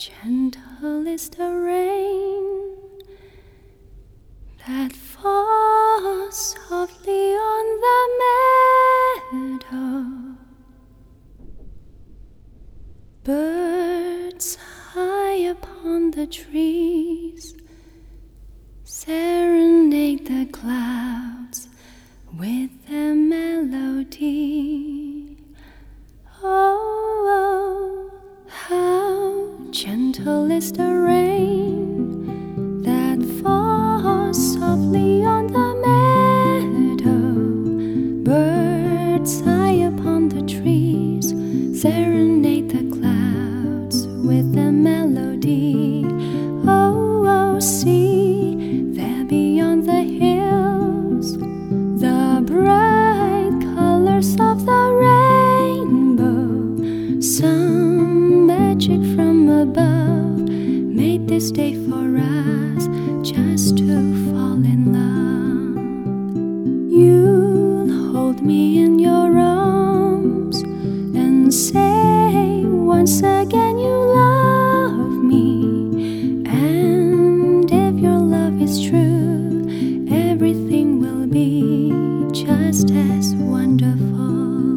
Gentle is the rain that falls softly on the meadow. Birds high upon the trees serenade the clouds with their melody. Oh, how gentle is the rain that falls softly on the meadow. Birds high upon the trees serenade the clouds with their melody. Oh, oh, see there beyond the hills the bright colors of the rainbow. Some magic from above made this day for us just to fall in love. You'll hold me in your arms and say once again you love me. And if your love is true, everything will be just as wonderful.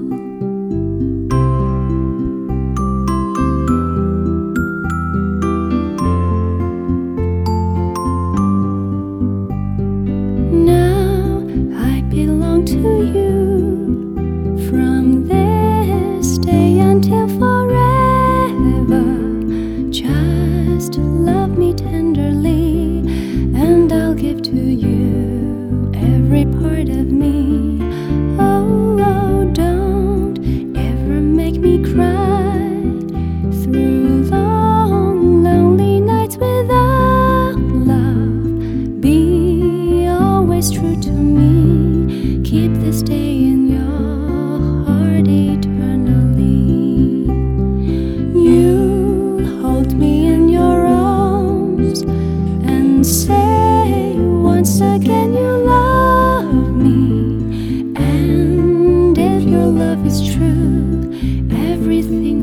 Now I belong to you from this day until forever. Just love me tenderly and I'll give to you every part of me. Oh, oh, don't ever make me cry through long, lonely nights without love. Be always true to me. Keep this day in your heart eternally. You'll hold me in your arms and say once again you love me. And if your love is true, everything